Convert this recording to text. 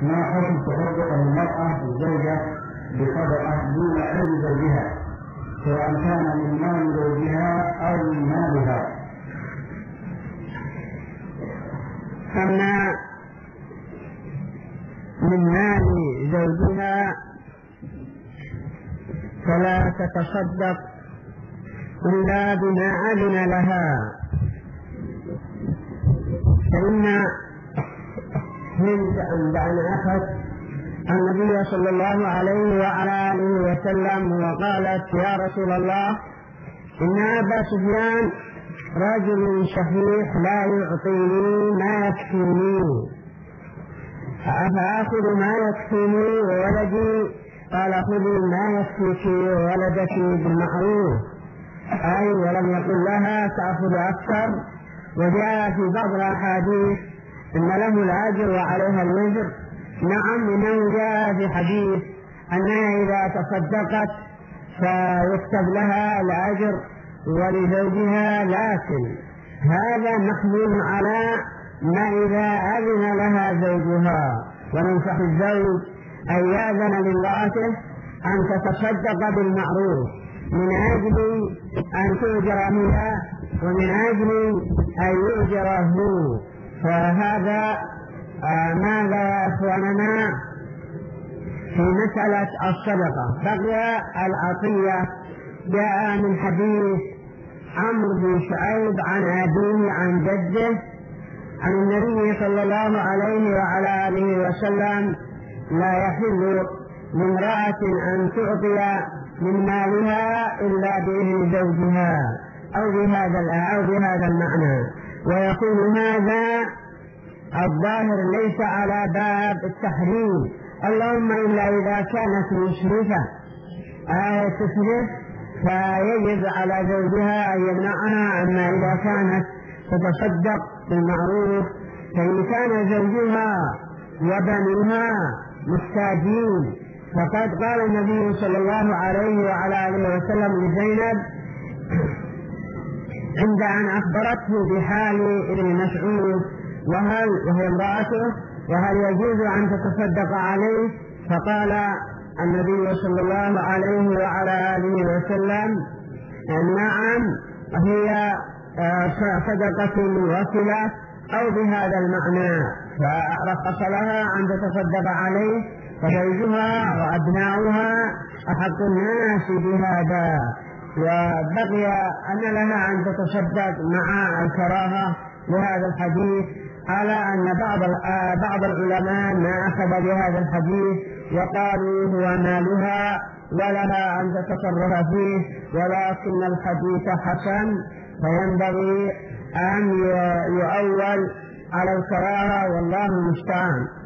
ما حكم تصدق المرأة الزوجة بصدقة دون أجل زوجها سواء كان من مال زوجها أو من مالها؟ أما من مال زوجها فلا تتصدق إلا بما أذن لها، فإن هند عند أن أخذ النبي صلى الله عليه وعلى آله وسلم وقالت: يا رسول الله، إن أبا سفيان رجل شحيح لا يعطيني ما يكفيني، أفأخذ ما يكفيني وولدي؟ قال: خذي ما يكفيك وولدك بالمعروف، أي ولم يقل لها تأخذ أكثر. وجاء في بعض الأحاديث إن له الأجر وعليها الوزر. نعم، إنه جاء في حديث أنها إذا تصدقت فيكتب لها الأجر ولزوجها، لكن هذا محمول على ما إذا أذن لها زوجها. وننصح الزوج أن يأذن لامرأته أن تتصدق بالمعروف من أجل أن تؤجر هي ومن أجل أن يؤجر هو. فهذا ماذا يا أخواننا في مسألة الصدقة. بقي العطية. جاء من حديث عمرو بن شعيب عن أبيه عن جده عن النبي صلى الله عليه وعلى آله وسلم: لا يحل لامرأة أن تعطي من مالها إلا بإذن زوجها، أو بهذا المعنى. ويكون هذا الظاهر ليس على باب التحريم، اللهم إلا إذا كانت مشرفة تشرف فيجب على زوجها أن يمنعها. أما إذا كانت تتصدق بالمعروف، فإن كان زوجها وبنيها محتاجين، فقد قال النبي صلى الله عليه وعلى آله وسلم لزينب عند أن أخبرته بحال ابن مسعود وهي امرأته: وهل يجوز أن تتصدق عليه؟ فقال النبي صلى الله عليه وعلى آله وسلم: نعم، هي صدقة وصلة أو بهذا المعنى. فرخص لها أن تتصدق عليه، فزوجها وأبناؤها أحق الناس بهذا. وبقي أن لها أن تتصدق مع الكراهة لهذا الحديث، على أن بعض العلماء ما أخذ بهذا الحديث وقالوا هو مالها ولها أن تتصرف فيه، ولكن الحديث حسن، فينبغي أن يؤول على الكراهة، والله المستعان.